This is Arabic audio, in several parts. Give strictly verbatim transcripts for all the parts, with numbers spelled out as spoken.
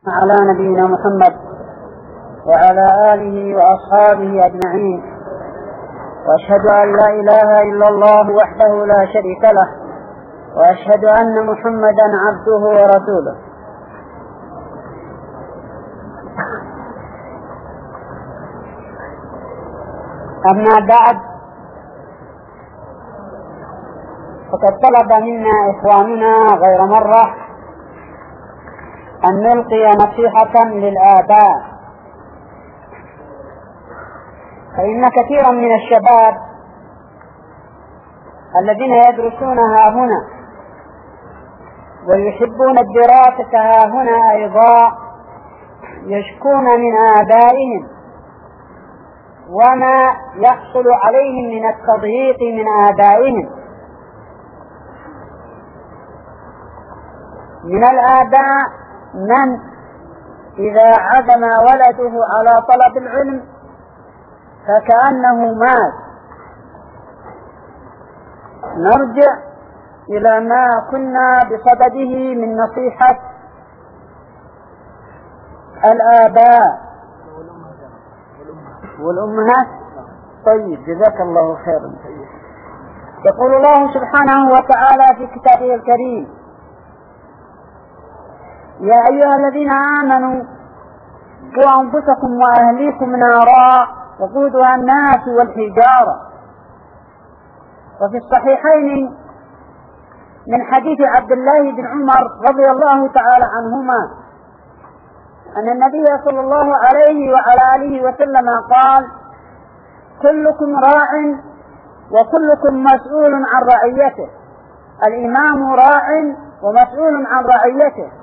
على نبينا محمد وعلى آله وأصحابه أجمعين، وأشهد أن لا إله إلا الله وحده لا شريك له، وأشهد أن محمدا عبده ورسوله. أما بعد، فقد طلب منا إخواننا غير مرة أن نلقي نصيحة للآباء، فإن كثيرا من الشباب الذين يدرسون ها هنا ويحبون الدراسة ها هنا أيضا يشكون من آبائهم وما يحصل عليهم من التضييق من آبائهم. من الآباء من إذا عزم ولده على طلب العلم فكأنه مات. نرجع إلى ما كنا بصدده من نصيحة الآباء والأمهات. طيب، جزاك الله خيرا. يقول الله سبحانه وتعالى في كتابه الكريم: يا أيها الذين آمنوا قوا أنفسكم وأهليكم نارا وقودها الناس والحجارة. وفي الصحيحين من حديث عبد الله بن عمر رضي الله تعالى عنهما أن النبي صلى الله عليه وعلى آله وسلم قال: كلكم راع وكلكم مسؤول عن رعيته. الإمام راع ومسؤول عن رعيته،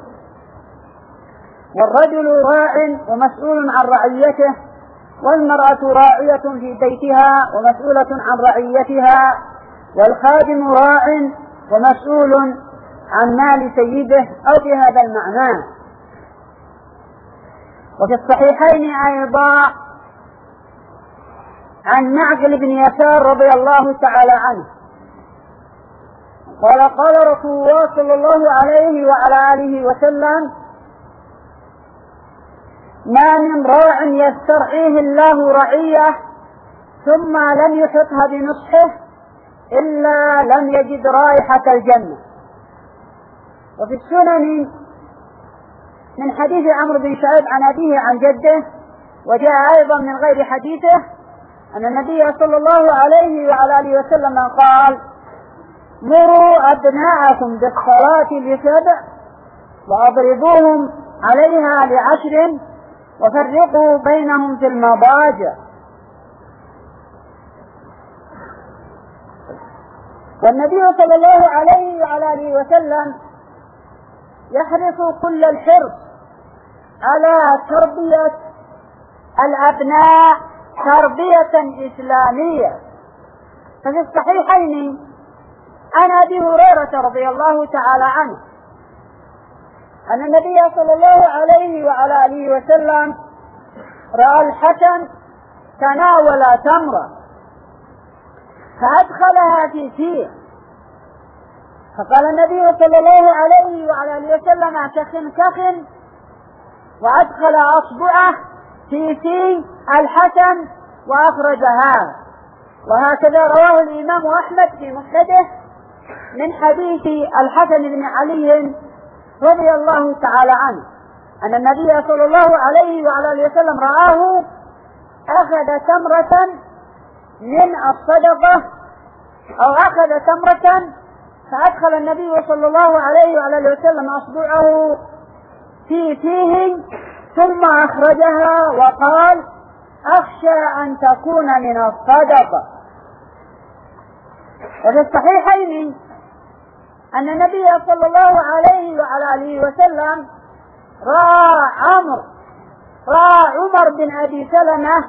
والرجل راع ومسؤول عن رعيته، والمرأة راعية في بيتها ومسؤولة عن رعيتها، والخادم راع ومسؤول عن مال سيده، أو بهذا المعنى. وفي الصحيحين أيضا عن معقل بن يسار رضي الله تعالى عنه قال: قال رسول الله صلى الله عليه وعلى آله وسلم: ما من راع يسترعيه الله رعية ثم لم يحطها بنصحه إلا لم يجد رائحة الجنة. وفي السنن من حديث عمرو بن شعيب عن أبيه عن جده، وجاء أيضا من غير حديثه، أن النبي صلى الله عليه وعلى آله وسلم قال: مروا أبناءكم بالصلاة لسبع وأضربوهم عليها لعشر وفرقوا بينهم في المضاجع. والنبي صلى الله عليه وعلى آله وسلم يحرص كل الحرص على تربية الأبناء تربية إسلامية. ففي الصحيحين عن أبي هريرة رضي الله تعالى عنه أن النبي صلى الله عليه وعلى آله وسلم رأى الحسن تناول تمرة فأدخلها في فيه، فقال النبي صلى الله عليه وعلى آله وسلم: كخن كخن، وأدخل أصبعه في في الحسن وأخرجها. وهكذا رواه الإمام أحمد في مسنده من حديث الحسن بن علي رضي الله تعالى عنه أن النبي صلى الله عليه وعلى آله وسلم رآه أخذ تمرة من الصدقة، أو أخذ تمرة فأدخل النبي صلى الله عليه وعلى آله وسلم أصبعه في فيه ثم أخرجها وقال: أخشى أن تكون من الصدقة. وفي الصحيحين أن النبي صلى الله عليه وعلى آله وسلم رأى عمرو رأى عمر بن أبي سلمة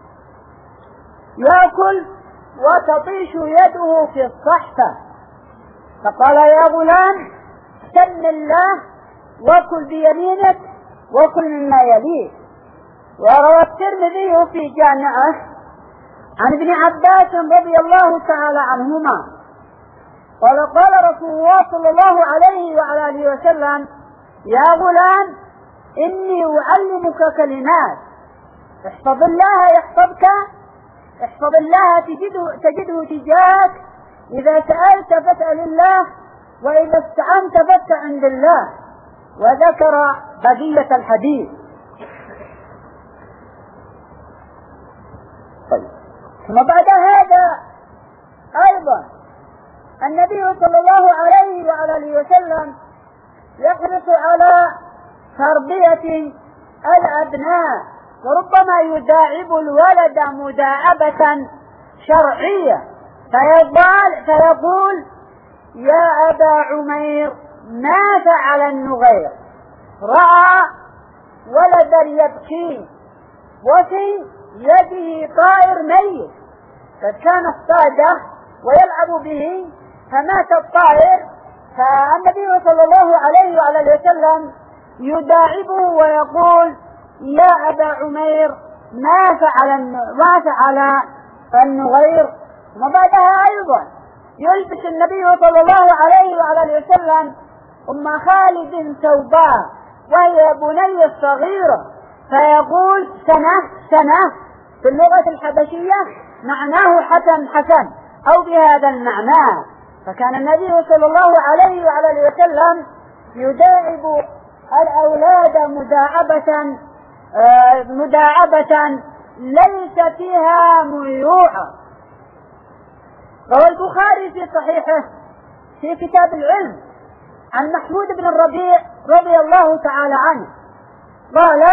يأكل وتطيش يده في الصحفة، فقال: يا غلام، سم الله وكل بيمينك وكل مما يليك. وروى الترمذي في جامعه عن ابن عباس رضي الله تعالى عنهما قال: قال رسول الله صلى الله عليه وعلى آله وسلم: يا غلام، إني أعلمك كلمات، احفظ الله يحفظك، احفظ الله تجده, تجده تجاهك، إذا سألت فاسأل الله، وإذا استعنت فاستعن بالله. وذكر بقية الحديث. طيب. ثم بعد هذا أيضا النبي صلى الله عليه وعلى آله وسلم يحرص على تربية الأبناء، وربما يداعب الولد مداعبة شرعية، فيقول, فيقول يا أبا عمير ما فعل النغير؟ رأى ولدا يبكي وفي يده طائر ميت، فكان اصطاده ويلعب به فمات الطائر، فالنبي صلى الله عليه وعلى آله وسلم يداعبه ويقول يا أبا عمير ما فعل ما فعل النغير. وبعدها أيضا يلبس النبي صلى الله عليه وعلى آله وسلم أم خالد ثوبها وهي بني الصغيرة، فيقول سنة سنة في اللغة الحبشية معناه حسن حسن أو بهذا المعنى. فكان النبي صلى الله عليه وعلى آله وسلم يداعب الأولاد مداعبة آه مداعبة ليس فيها ميوعة. روى البخاري في صحيحه في كتاب العلم عن محمود بن الربيع رضي الله تعالى عنه قال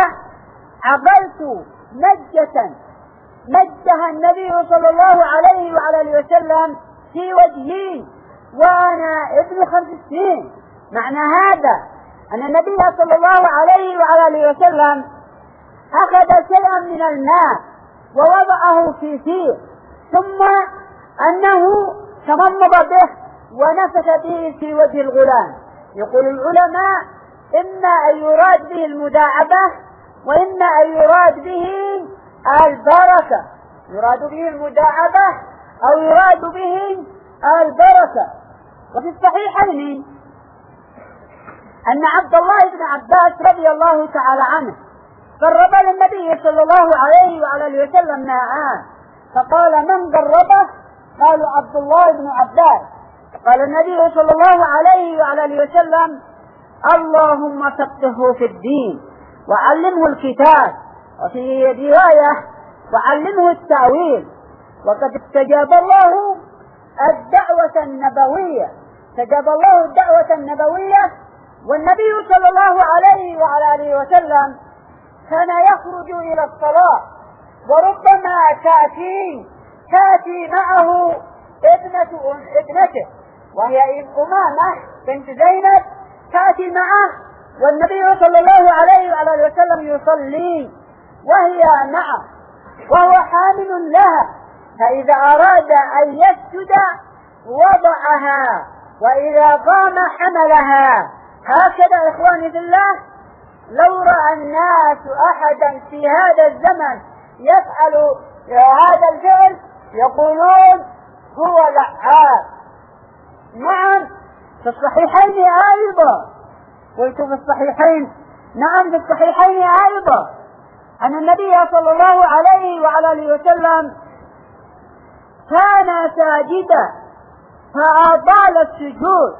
عقلت مجة مجها النبي صلى الله عليه وعلى آله وسلم في وجهي وأنا ابن خمس سنين. معنى هذا أن النبي صلى الله عليه وعلى آله وسلم أخذ شيئا من الماء ووضعه في فيه، ثم أنه تمضمض به ونفث به في وجه الغلام. يقول العلماء إما أن يراد به المداعبة وإما أن يراد به البركة، يراد به المداعبة أو يراد به البركة. وفي الصحيحين أن عبد الله بن عباس رضي الله تعالى عنه قرب للنبي صلى الله عليه وعلى آله وسلم ماء، فقال من قربه؟ قالوا عبد الله بن عباس. قال النبي صلى الله عليه وعلى آله وسلم اللهم فقهه في الدين وعلمه الكتاب، وفي رواية وعلمه التأويل. وقد استجاب الله الدعوة النبوية، استجاب الله الدعوة النبوية. والنبي صلى الله عليه وعلى آله وسلم كان يخرج إلى الصلاة، وربما تأتي تأتي معه ابنة ابنته وهي أمامة بنت زينب، تأتي معه والنبي صلى الله عليه وعلى آله وسلم يصلي وهي معه وهو حامل لها، فإذا أراد أن يسجد وضعها وإذا قام حملها. هكذا إخواني في الله لو رأى الناس أحدا في هذا الزمن يفعل هذا الفعل يقولون هو لعاب. نعم في الصحيحين أيضا، قلت في الصحيحين، نعم في الصحيحين أيضا أن النبي صلى الله عليه وعلى آله وسلم كان ساجدا فأطال السجود،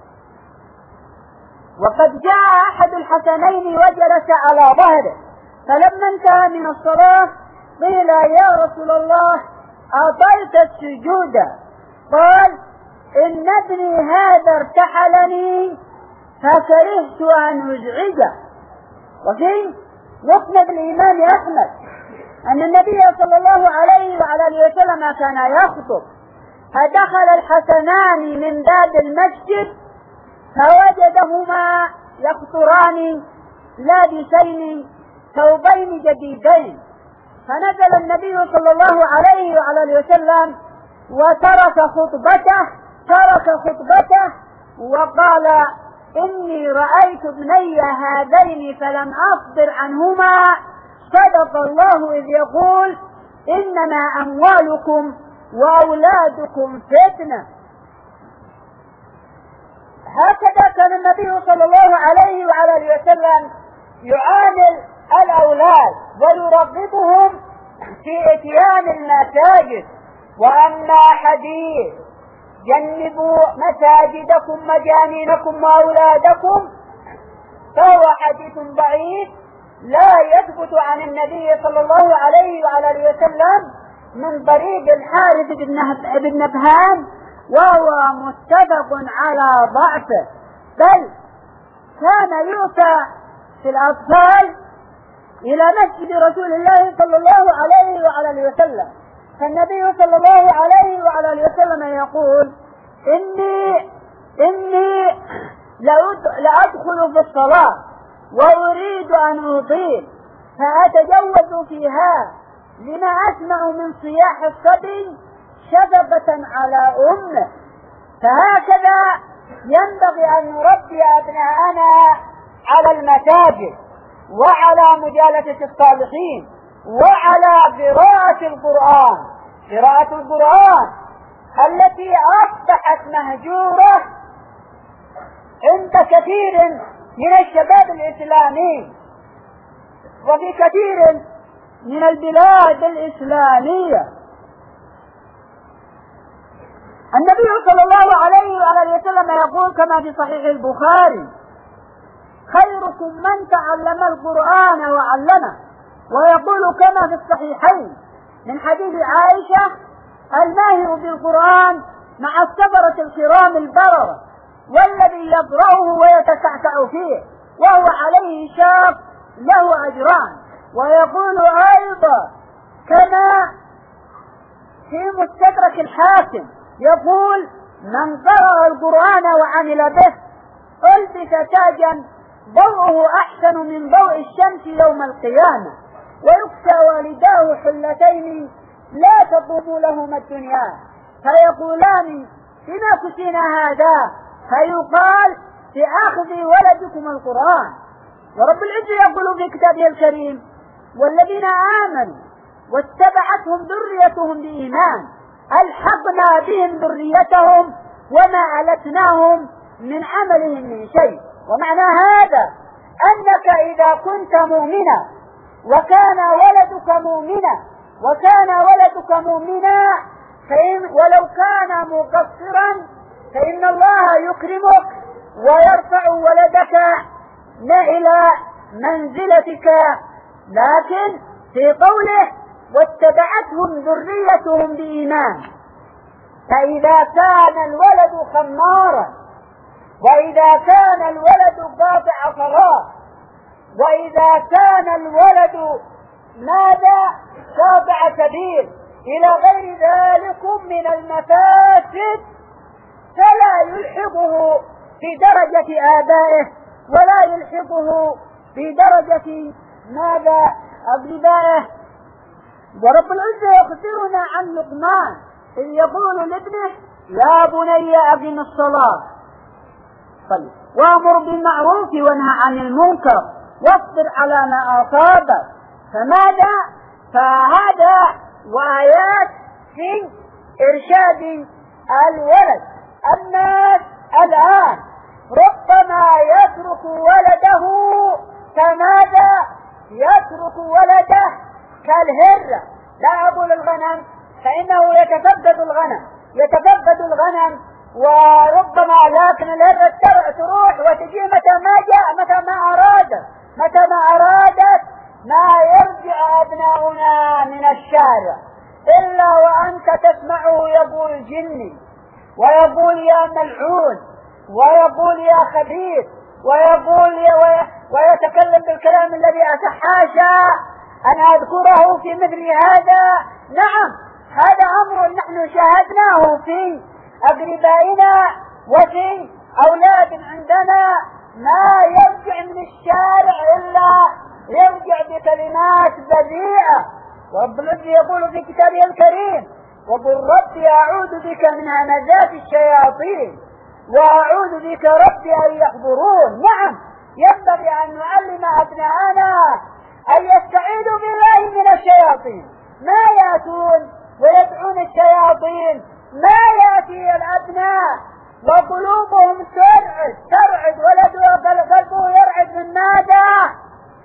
وقد جاء أحد الحسنين وجلس على ظهره، فلما انتهى من الصلاة قيل يا رسول الله أطلت السجود؟ قال إن ابني هذا ارتحلني فكرهت أن أزعجه. وفي مسند الإمام أحمد أن النبي صلى الله عليه وعلى آله وسلم كان يخطب، فدخل الحسنان من باب المسجد فوجدهما يقطران لابسين ثوبين جديدين، فنزل النبي صلى الله عليه وعلى آله وسلم وترك خطبته ترك خطبته وقال إني رأيت ابني هذين فلم أصبر عنهما، صدق الله إذ يقول إنما أموالكم وأولادكم فتنة. هكذا كان النبي صلى الله عليه وعلى آله وسلم يعامل الأولاد ويرغبهم في اتيان المساجد. وأما حديث جنبوا مساجدكم مجانينكم وأولادكم فهو حديث ضعيف لا يثبت عن النبي صلى الله عليه وعلى اله وسلم من طريق الحارث بن نبهان، وهو متفق على ضعفه، بل كان يؤتى في الأطفال إلى مسجد رسول الله صلى الله عليه وعلى اله وسلم، فالنبي صلى الله عليه وعلى اله وسلم يقول إني إني لأدخل في الصلاة وأريد أن أطيل فأتجوز فيها لما أسمع من صياح الصبي شفقة على أمه. فهكذا ينبغي أن نربي أبناءنا على المساجد وعلى مجالسة الصالحين وعلى قراءة القرآن قراءة القرآن التي أصبحت مهجورة عند كثير من الشباب الإسلامي وفي كثير من البلاد الإسلامية. النبي صلى الله عليه وعلى وسلم يقول كما في صحيح البخاري: خيركم من تعلم القرآن وعلمه. ويقول كما في الصحيحين من حديث عائشة: الماهر بالقرآن مع السفرة الكرام البررة والذي يقرأه ويتسعسع فيه وهو عليه شاق له أجران. ويقول أيضا كما في مستدرك الحاكم يقول: من قرأ القرآن وعمل به ألبس تاجا ضوءه أحسن من ضوء الشمس يوم القيامة، ويكسى والداه حلتين لا تقوم لهما الدنيا فيقولان: بما كسينا هذا؟ فيقال: بأخذ ولدكم القرآن. ورب العزة يقول في كتابه الكريم: والذين آمنوا واتبعتهم ذريتهم بإيمان ألحقنا بهم ذريتهم وما ألتناهم من عملهم من شيء. ومعنى هذا أنك إذا كنت مؤمنا وكان ولدك مؤمنا وكان ولدك مؤمنا فإن ولو كان مقصرا فإن الله يكرمك ويرفع ولدك إلى منزلتك. لكن في قوله: واتبعتهم ذريتهم بإيمان، فإذا كان الولد خمارا وإذا كان الولد قاطع صلاة وإذا كان الولد ماذا قاطع سبيل إلى غير ذلك من المفاسد فلا يلحقه في درجة آبائه ولا يلحقه في درجة ماذا أقربائه. ورب العزة يخبرنا عن لقمان إذ يقول لابنه: يا بني أقم الصلاة طيب وأمر بالمعروف وانهى عن المنكر واصبر على ما أصابك. فماذا؟ فهذا وآيات في إرشاد الولد. الناس الآن ربما يترك ولده كماذا؟ يترك ولده كالهرة. لا أقول الغنم فإنه يتفقد الغنم يتفقد الغنم وربما لكن الهرة تروح وتجي متى ما جاء متى ما أرادت متى ما أرادت. ما يرجع أبناؤنا من الشارع إلا وأنت تسمعه يقول جني ويقول يا ملعون ويقول يا خبيث ويقول يا ويتكلم بالكلام الذي أتحاشى أن أذكره في مثل هذا. نعم، هذا أمر نحن شاهدناه في أقربائنا وفي أولاد عندنا. ما يرجع من الشارع إلا يرجع بكلمات بذيئة. ورب العزة يقول في كتابه الكريم: وقل ربي أعوذ بك من همزات الشياطين وأعوذ بك ربي أن يحضرون. نعم، ينبغي أن نعلم أبناءنا أن يستعيذوا بالله من الشياطين. ما يأتون ويدعون الشياطين، ما يأتي الأبناء وقلوبهم ترعد ترعد ولده قلبه يرعد من ماذا؟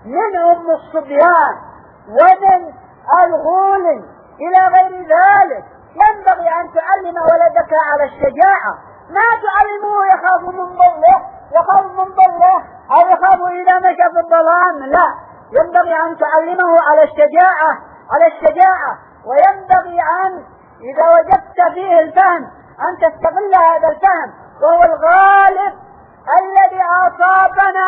من أم الصبيان ومن الغول إلى غير ذلك. ينبغي أن تعلم ولدك على الشجاعة، ما تعلمه يخاف من ضله يخاف من ضله أو يخاف إذا مشى في الظلام، لا، ينبغي أن تعلمه على الشجاعة على الشجاعة وينبغي أن إذا وجدت فيه الفهم أن تستغل هذا الفهم، وهو الغالب الذي أصابنا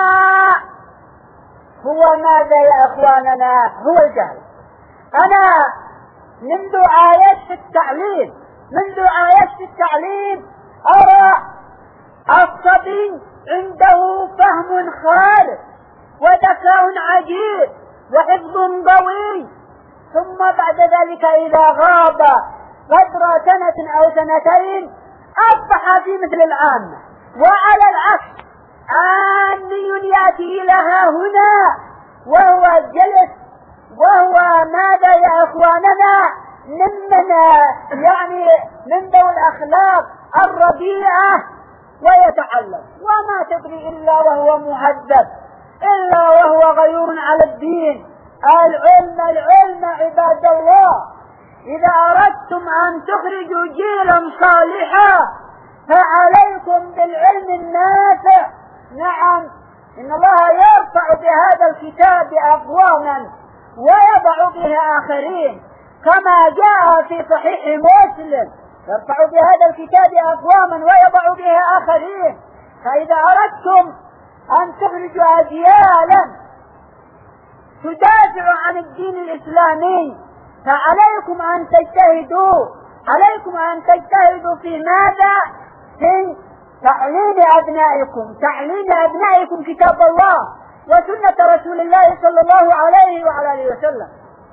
هو ماذا يا إخواننا؟ هو الجهل. أنا منذ آيات في التعليم منذ آيات في التعليم أرى الصبي عنده فهم خالص وذكاء عجيب وحفظ قوي، ثم بعد ذلك إذا غاب قدر سنة أو سنتين أصبح في مثل العامة. وعلى العكس عامي يأتي لها هنا وهو جلس وهو ماذا يا إخواننا؟ ممن يعني من ذوي الأخلاق الرديئة ويتعلم وما تدري إلا وهو مهذب إلا وهو غيور على الدين. العلم العلم عباد الله. إذا أردتم أن تخرجوا جيلا صالحا فعليكم بالعلم النافع. نعم، إن الله يرفع بهذا الكتاب أقواما ويضع به آخرين، كما جاء في صحيح مسلم يرفع بهذا الكتاب أقواما ويضع به آخرين. فإذا أردتم أن تخرجوا أجيالا تدافع عن الدين الإسلامي فعليكم أن تجتهدوا عليكم أن تجتهدوا في ماذا؟ في تعليم أبنائكم تعليم أبنائكم كتاب الله وسنة رسول الله صلى الله عليه وعلى آله وسلم.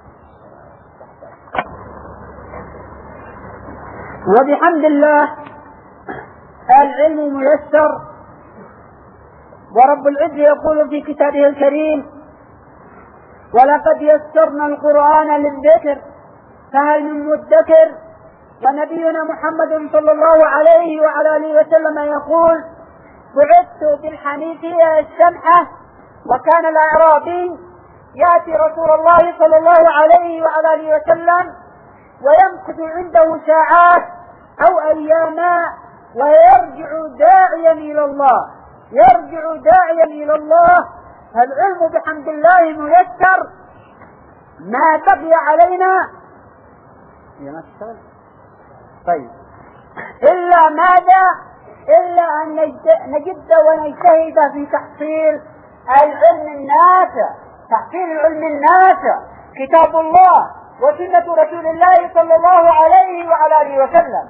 وبحمد الله العلم ميسر، ورب العزة يقول في كتابه الكريم: ولقد يسرنا القرآن للذكر فهل من مدكر. ونبينا محمد صلى الله عليه وعلى آله وسلم يقول: بعثت بالحنيفية السمحة. وكان الأعرابي يأتي رسول الله صلى الله عليه وعلى آله وسلم ويمكث عنده ساعات أو أياما ويرجع داعيا إلى الله يرجع داعيا إلى الله. العلم بحمد الله ميسر. ما بقي علينا طيب إلا ماذا؟ إلا أن نجد ونجتهد في تحصيل العلم النافع تحصيل العلم النافع كتاب الله وسنة رسول الله صلى الله عليه وعلى آله وسلم.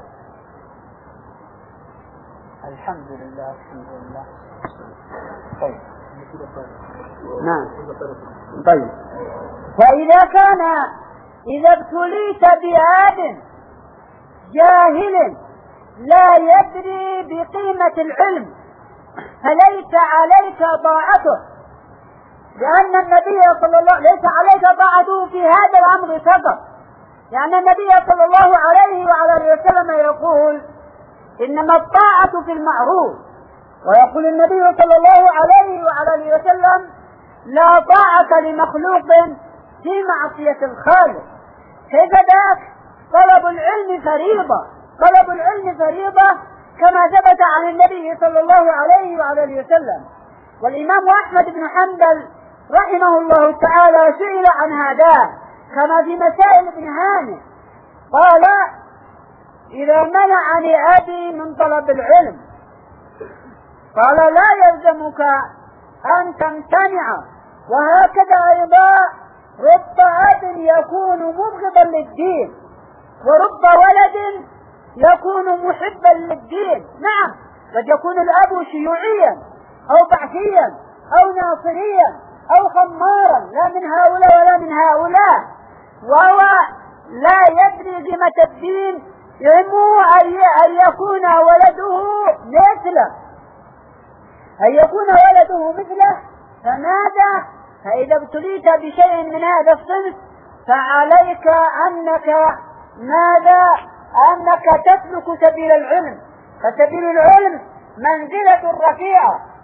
الحمد لله الحمد لله. طيب نعم طيب. فإذا كان إذا ابتليت بآب جاهل لا يدري بقيمة العلم فليس عليك طاعته، لأن النبي صلى الله ليس عليك طاعته في هذا الأمر فقط، لأن النبي صلى الله عليه وعلى آله وسلم يقول: إنما الطاعة في المعروف. ويقول النبي صلى الله عليه وعلى آله وسلم: لا طاعة لمخلوق في معصية الخالق. كيف ذاك؟ طلب العلم فريضة طلب العلم فريضة كما ثبت عن النبي صلى الله عليه وعلى آله وسلم. والإمام أحمد بن حنبل رحمه الله تعالى سئل عن هذا كما في مسائل ابن هانئ، قال: إذا منعني أبي من طلب العلم قال: لا يلزمك أن تمتنع. وهكذا أيضا رب أب يكون مبغضا للدين ورب ولد يكون محبا للدين. نعم، قد يكون الأب شيوعيا أو بعثيا أو ناصريا أو خمارا، لا من هؤلاء ولا من هؤلاء، وهو لا يدري قيمة الدين، يهمه أن يكون ولده مثله أن يكون ولده مثله فماذا؟ فإذا ابتليت بشيء من هذا الصنف فعليك أنك ماذا؟ أنك تسلك سبيل العلم. فسبيل العلم منزلة رفيعة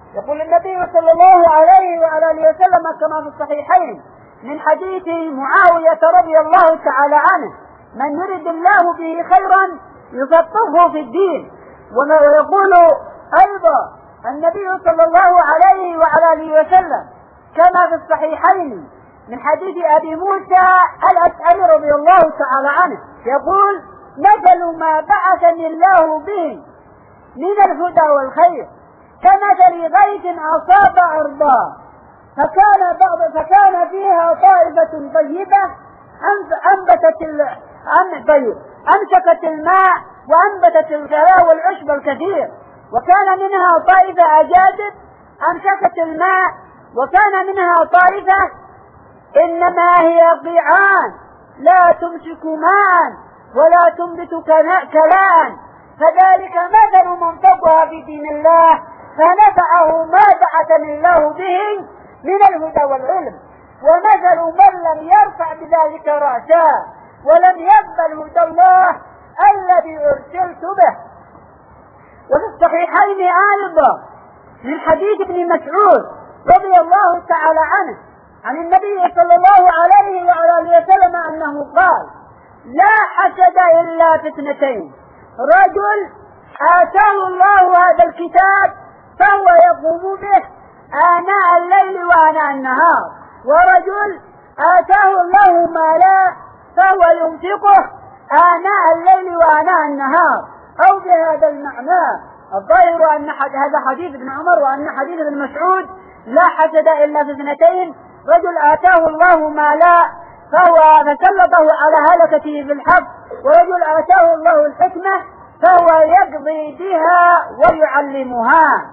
يقول النبي صلى الله عليه وعلى آله وسلم كما في الصحيحين من حديث معاوية رضي الله تعالى عنه: من يرد الله به خيرا يفقهه في الدين. ويقول أيضا النبي صلى الله عليه وعلى آله وسلم كما في الصحيحين من حديث أبي موسى الأشعري رضي الله تعالى عنه يقول: مثل ما بعثني الله به من الهدى والخير كمثل غيث أصاب أرضا فكان بعض فكان فيها طائفة طيبة أنبتت طيب أمسكت الماء وأنبتت الكلاء والعشب الكثير، وكان منها طائفة أجادب أمسكت الماء، وكان منها طائفة إنما هي قيعان لا تمسك ماء ولا تنبت كلاء، فذلك مثل من فقه في دين الله فنفعه ما بعثني الله به من الهدى والعلم، ومثل من لم يرفع بذلك رأسا ولم يقبل هدى الله الذي أرسلت به. وفي الصحيحين أيضا من حديث ابن مسعود رضي الله تعالى عنه عن النبي صلى الله عليه وعلى آله وسلم أنه قال: لا حسد إلا في اثنتين: رجل آتاه الله هذا الكتاب فهو يقوم به آناء الليل وآناء النهار، ورجل آتاه الله مالا فهو ينفقه آناء الليل وآناء النهار، أو بهذا المعنى. الظاهر أن هذا حديث ابن عمر وأن حديث ابن مسعود: لا حسد إلا في اثنتين: رجل آتاه الله مالا فهو فسلطه على هلكته بالحق، ورجل آتاه الله الحكمة فهو يقضي بها ويعلمها.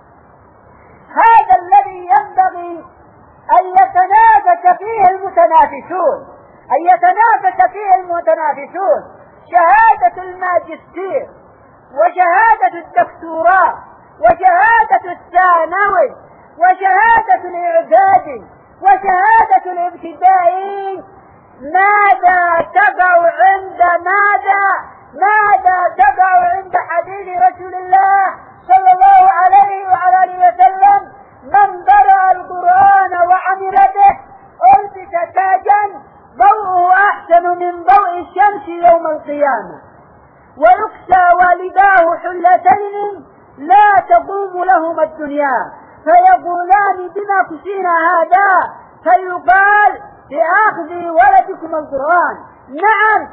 هذا الذي ينبغي أن يتنافس فيه المتنافسون أن يتنافس فيه المتنافسون شهادة الماجستير وشهادة الدكتوراه وشهادة الثانوي وشهادة الإعدادي وشهادة الابتدائي. ماذا تقع عند ماذا ماذا تقع عند حديث رسول الله صلى الله عليه وعلى آله وسلم: من قرأ القرآن وعمل به ألبس تاجا ضوءه أحسن من ضوء الشمس يوم القيامة، ويكسى والداه حلتين لا تقوم لهما الدنيا، فيقولان: بما كسينا هذا؟ فيقال: بأخذ ولدكم القرآن. نعم،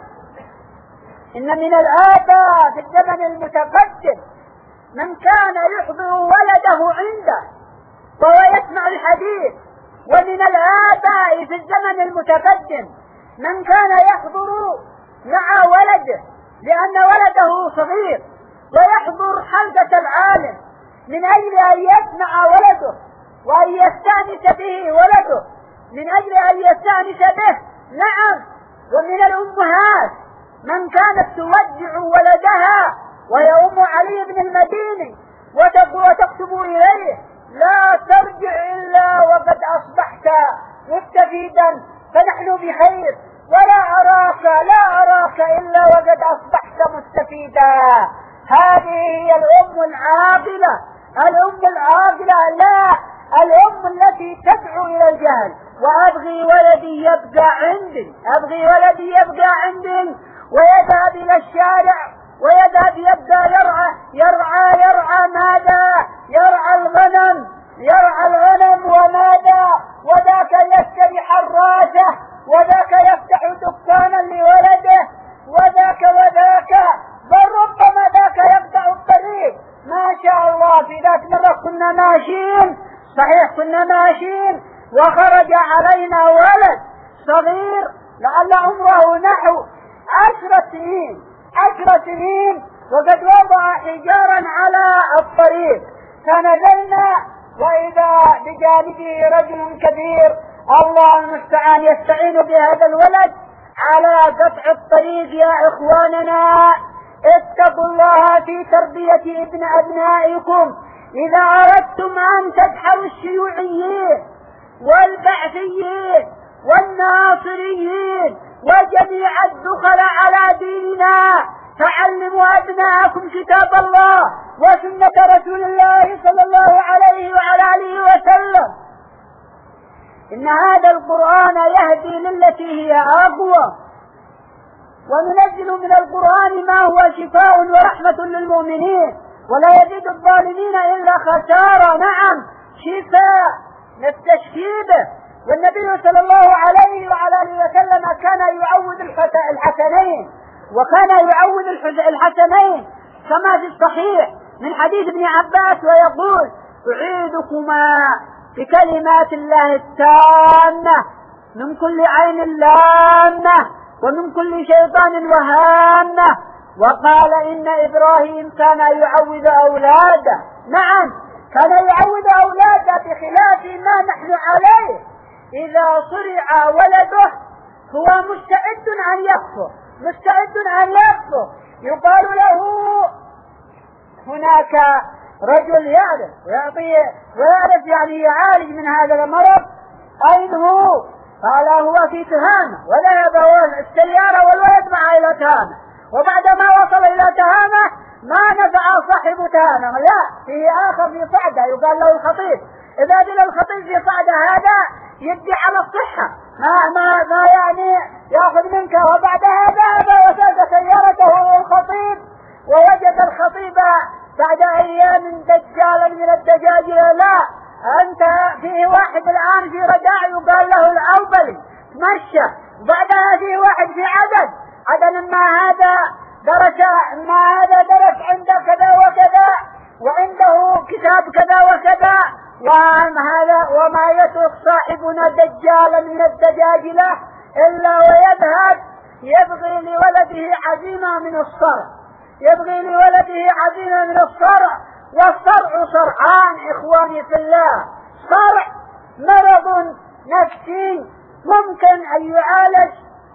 إن من الآباء في الزمن المتقدم من كان يحضر ولده عنده وهو يسمع الحديث، ومن الآباء في الزمن المتقدم من كان يحضر مع ولده لأن ولده صغير ويحضر حلقة العالم من أجل أن يسمع ولده وأن يستأنس به ولده من أجل أن يستأنس به. نعم، ومن الأمهات من كانت تودع ولدها وهي أم علي بن المديني وتكتب إليه: لا ترجع إلا وقد أصبحت مستفيدا فنحن بخير، ولا أراك لا أراك إلا وقد أصبحت مستفيدا. هذه هي الأم العاقلة، الأم العاقلة، لا الأم التي تدعو إلى الجهل: وأبغي ولدي يبقى عندي، أبغي ولدي يبقى عندي، ويذهب إلى الشارع ويذهب يبقى يرعى يرعى يرعى ماذا؟ يرعى الغنم يرعى الغنم وماذا؟ وذاك يشتري حراسة، وذاك يفتح دكانا لولده، وذاك وذاك، بل ربما ذاك يقطع الطريق. ما شاء الله، في ذاك مرة كنا ماشيين، صحيح كنا ماشيين، وخرج علينا ولد صغير لعل عمره نحو عشر سنين عشر سنين وقد وضع حجارا على الطريق، فنزلنا وإذا بجانبه رجل كبير، الله المستعان، يستعين بهذا الولد على قطع الطريق. يا إخواننا، اتقوا الله في تربية ابن أبنائكم. إذا أردتم أن تدحروا الشيوعيين والبعثيين والناصريين وجميع الدخل على ديننا، فعلموا أبناءكم كتاب الله وسنة رسول الله صلى الله عليه وعلى آله وسلم. إن هذا القرآن يهدي للتي هي أقوى، وننزل من القرآن ما هو شفاء ورحمة للمؤمنين ولا يزيد الظالمين إلا خسارة. نعم شفاء نستشفي به. والنبي صلى الله عليه وعلى آله وسلم كان يعود الحسنين وكان يعود الحسنين كما في الصحيح من حديث ابن عباس ويقول: أعيدكما بكلمات الله التامة من كل عين لامة ومن كل شيطان وهامة. وقال: إن إبراهيم كان يعود أولاده. نعم كان يعود أولاده بخلاف ما نحن عليه. إذا صرع ولده هو مستعد أن يكفر، مستعد أن يكفر. يقال له هناك رجل يعرف ويعطي ويعرف يعني يعالج من هذا المرض، أين هو؟ قال: هو في تهامة. وذهب السيارة والولد معه إلى تهامة، وبعدما وصل إلى تهامة ما نفع صاحب تهامة، لا فيه آخر في صعدة يقال له الخطيب. إذا دل الخطيب في صعدة هذا يدي على الصحة، ما ما ما يعني يأخذ منك. وبعدها ذهب وساد سيارته الخطيب، ووجد الخطيب بعد أيام دجالا من الدجاجلة. لا، أنت فيه واحد الآن في رداع يقال له الأوبلي تمشى، وبعدها فيه واحد في عدد عدد ما هذا درس ما هذا درس عنده كذا وكذا، وعنده كتاب كذا وكذا، وهذا وما يترك صاحبنا دجالا من الدجاجلة إلا ويذهب يبغي لولده عزيمة من الصرع، يبغي لولده عزيمة من الصرع. والصرع صرعان إخواني في الله: صرع مرض نفسي ممكن أن يعالج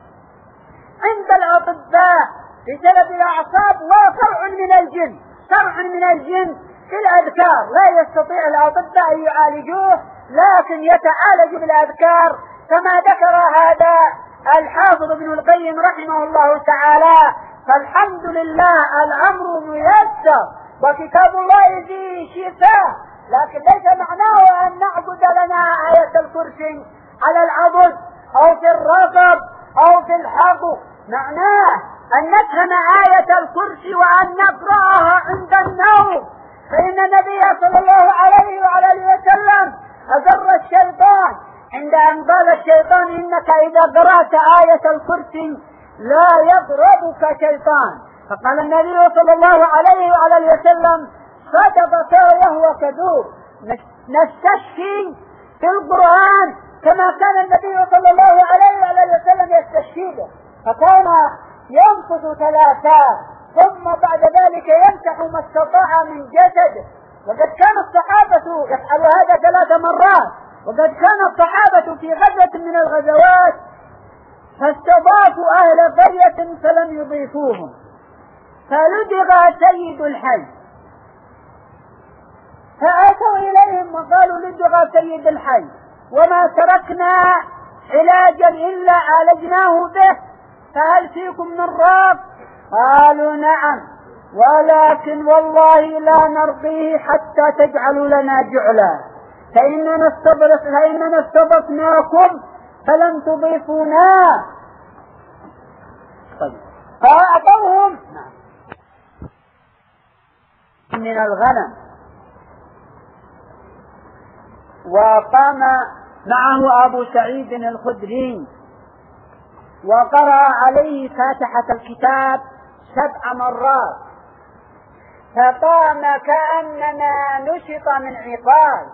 عند الأطباء بسبب الأعصاب، وصرع من الجن، صرع من الجن في الأذكار لا يستطيع الأطباء أن يعالجوه، لكن يتعالج بالأذكار كما ذكر هذا الحافظ ابن القيم رحمه الله تعالى. فالحمد لله الأمر ميسر، وكتاب الله فيه شفاء، لكن ليس معناه أن نعبد لنا آية الكرسي على العبد أو في الرقب أو في الحق. معناه أن نفهم آية الكرسي وأن نقرأها عند النوم، فإن النبي صلى الله عليه وعلى آله وسلم أجر الشيطان عند أن قال الشيطان: إنك إذا قرأت آية الكرسي لا يضربك شيطان. فقال النبي صلى الله عليه وعلى آله وسلم: صدق وهو كذوب. نستشفي في القرآن كما كان النبي صلى الله عليه وعلى آله وسلم يستشفي به، فكان ينفث ثلاثات ثم بعد ذلك يمسح ما استطاع من جسده. وقد كان الصحابة يفعل هذا ثلاث مرات. وقد كان الصحابة في غزوة من الغزوات فاستضافوا أهل قرية فلم يضيفوهم، فلدغ سيد الحي، فأتوا إليهم وقالوا: لدغ سيد الحي وما تركنا علاجا إلا عالجناه به، فهل فيكم من راق؟ قالوا: نعم، ولكن والله لا نرضيه حتى تجعلوا لنا جعلا، فإننا استضف فإننا استضفناكم فلم تضيفونا. فأعطوهم من الغنم، وقام معه أبو سعيد الخدري وقرأ عليه فاتحة الكتاب سبع مرات، فقام كأنما نشط من عقال.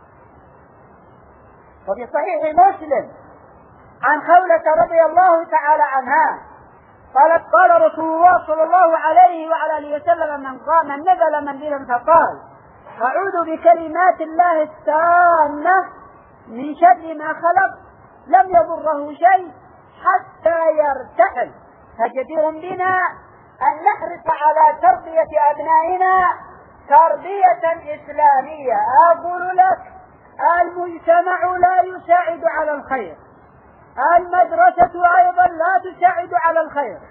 وفي صحيح مسلم عن خولة رضي الله تعالى عنها قالت: قال رسول الله صلى الله عليه وعلى آله وسلم: من قام نزل منزلا فقال: أعوذ بكلمات الله التامة من شر ما خلق، لم يضره شيء حتى يرتحل. فجدير بنا أن نحرص على تربية أبنائنا تربية إسلامية. أقول لك: المجتمع لا يساعد على الخير، المدرسة أيضا لا تساعد على الخير،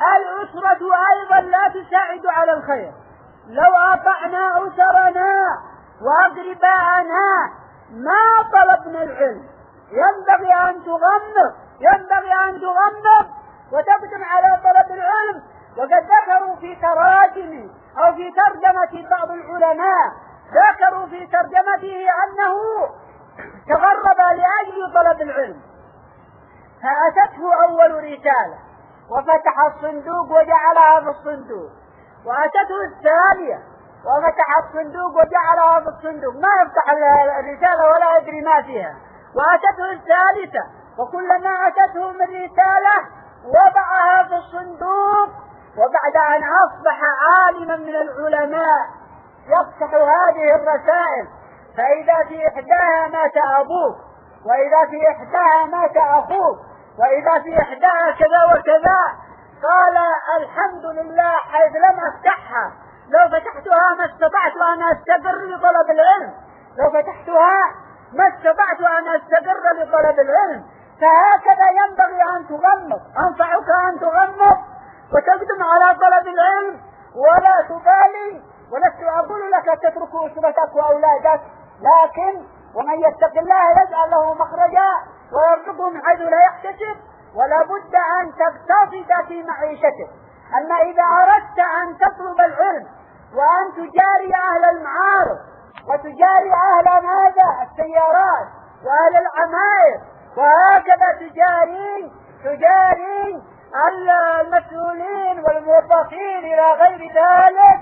الأسرة أيضا لا تساعد على الخير. لو أطعنا أسرنا وأقرباءنا ما طلبنا العلم. ينبغي أن تغمض ينبغي أن تغمض وتقدم على طلب العلم. وقد ذكروا في تراجم أو في ترجمة بعض العلماء ذكروا في ترجمته أنه تغرب لأجل طلب العلم، فأتته أول رسالة وفتح الصندوق وجعلها في الصندوق، وأتته الثانية وفتح الصندوق وجعلها في الصندوق، ما يفتح الرسالة ولا يدري ما فيها، وأتته الثالثة وكلما أتته من رسالة وضعها في الصندوق. وبعد أن أصبح عالما من العلماء يفتح هذه الرسائل فإذا في إحداها مات أبوك، وإذا في إحداها مات أخوك، وإذا في إحداها كذا وكذا. قال الحمد لله حيث لم أفتحها، لو فتحتها ما استطعت أن أستقر لطلب العلم، لو فتحتها ما استطعت أن أستقر لطلب العلم. فهكذا ينبغي أن تغمض. أنصحك أن تغمض وتقدم على طلب العلم ولا تبالي. ولست أقول لك تترك أسرتك وأولادك، لكن ومن يتق الله يجعل له مخرجا ويرزقه من حيث لا يحتسب. ولا بد أن تقتصد في معيشتك. أما إذا أردت أن تطلب العلم وأن تجاري أهل المعارض وتجاري أهل ماذا السيارات وأهل العماير، وهكذا تجاري تجاري المسؤولين والموظفين إلى غير ذلك،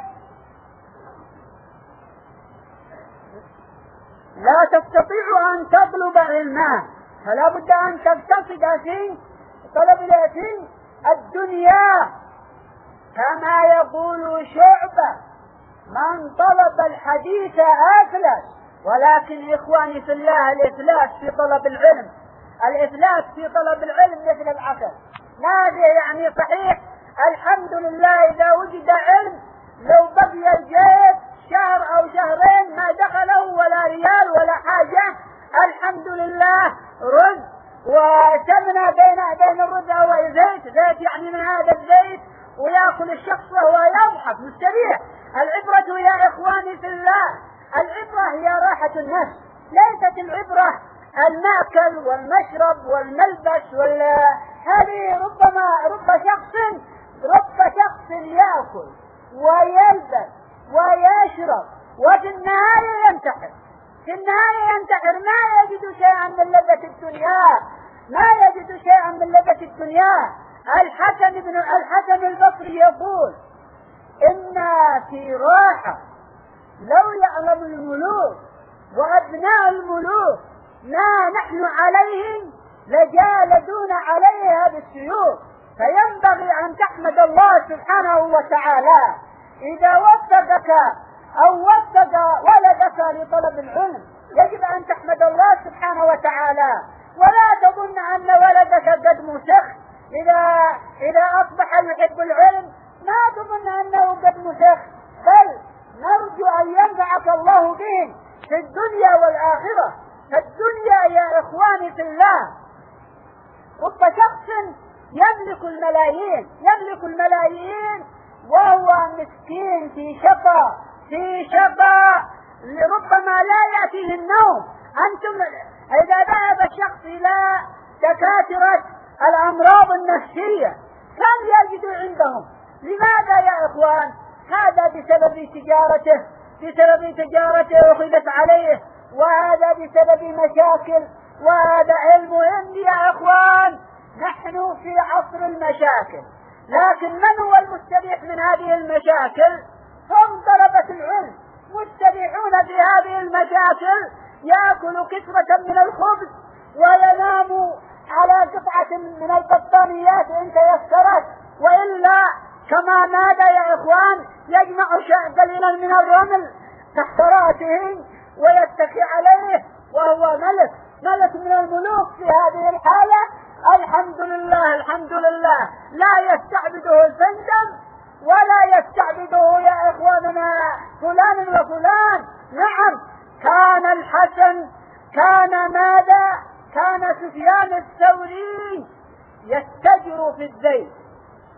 لا تستطيع أن تطلب علما. فلا بد أن تقتصد في طلب العلم الدنيا. كما يقول شعبة من طلب الحديث أفلس. ولكن إخواني في الله الإفلاس في طلب العلم الإفلاس في طلب العلم مثل العسل. ماذا يعني؟ صحيح الحمد لله إذا وجد علم لو بقي الجيب شهر أو شهرين ما دخله ولا ريال ولا حاجة، الحمد لله رز وسمنة بين بين الرز وزيت زيت يعني من هذا الزيت، ويأكل الشخص وهو يضحك مستريح. العبرة يا إخواني في الله العبرة هي راحة النفس، ليست العبرة المأكل والمشرب والملبس وال هذه. ربما رب شخص رب شخص يأكل ويلبس ويشرب وفي النهاية ينتحر في النهاية ينتحر ما يجد شيئا من لذة الدنيا ما يجد شيئا من لذة الدنيا. الحسن بن الحسن البصري يقول إن في راحة لو يعلم الملوك وأبناء الملوك ما نحن عليه لجالدون عليها بالسيوف. فينبغي أن تحمد الله سبحانه وتعالى إذا وفقك أو وفق ولدك لطلب العلم. يجب أن تحمد الله سبحانه وتعالى، ولا تظن أن ولدك قد مسخ إذا إذا أصبح يحب العلم، ما تظن أنه قد مسخ، بل نرجو أن ينفعك الله به في الدنيا والآخرة. الدنيا يا إخواني في الله رب شخص يملك الملايين يملك الملايين وهو مسكين في شقاء في شقاء ربما لا يأتيه النوم. أنتم إذا ذهب الشخص إلى دكاترة الأمراض النفسية كم يجد عندهم؟ لماذا يا إخوان؟ هذا بسبب تجارته بسبب تجارته أخذت عليه، وهذا بسبب مشاكل، وهذا علم مهم يا إخوان. نحن في عصر المشاكل، لكن من هو المستريح من هذه المشاكل؟ هم طلبة العلم مستريحون في هذه المشاكل، يأكل كسرة من الخبز وينام على قطعة من البطانيات إن تيسرت، وإلا كما ماذا يا إخوان يجمع شيء قليلا من الرمل تحت رأسه ويتكي عليه وهو ملك ملك من الملوك. في هذه الحالة الحمد لله الحمد لله لا يستعبده الفندم ولا يستعبده يا إخواننا فلان وفلان. نعم كان الحسن كان ماذا كان سفيان الثوري يستجر في الزيت